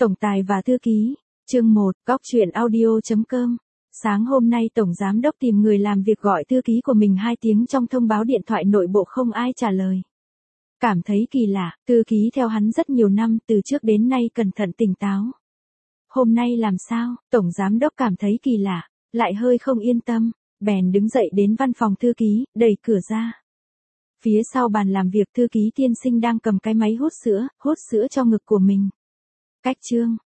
Tổng tài và thư ký. Chương 1, Cóc truyện audio.com. Sáng hôm nay Tổng Giám đốc tìm người làm việc gọi thư ký của mình 2 tiếng trong thông báo điện thoại nội bộ không ai trả lời. Cảm thấy kỳ lạ, thư ký theo hắn rất nhiều năm từ trước đến nay cẩn thận tỉnh táo. Hôm nay làm sao, Tổng Giám đốc cảm thấy kỳ lạ, lại hơi không yên tâm, bèn đứng dậy đến văn phòng thư ký, đẩy cửa ra. Phía sau bàn làm việc thư ký tiên sinh đang cầm cái máy hút sữa cho ngực của mình. Cách chương,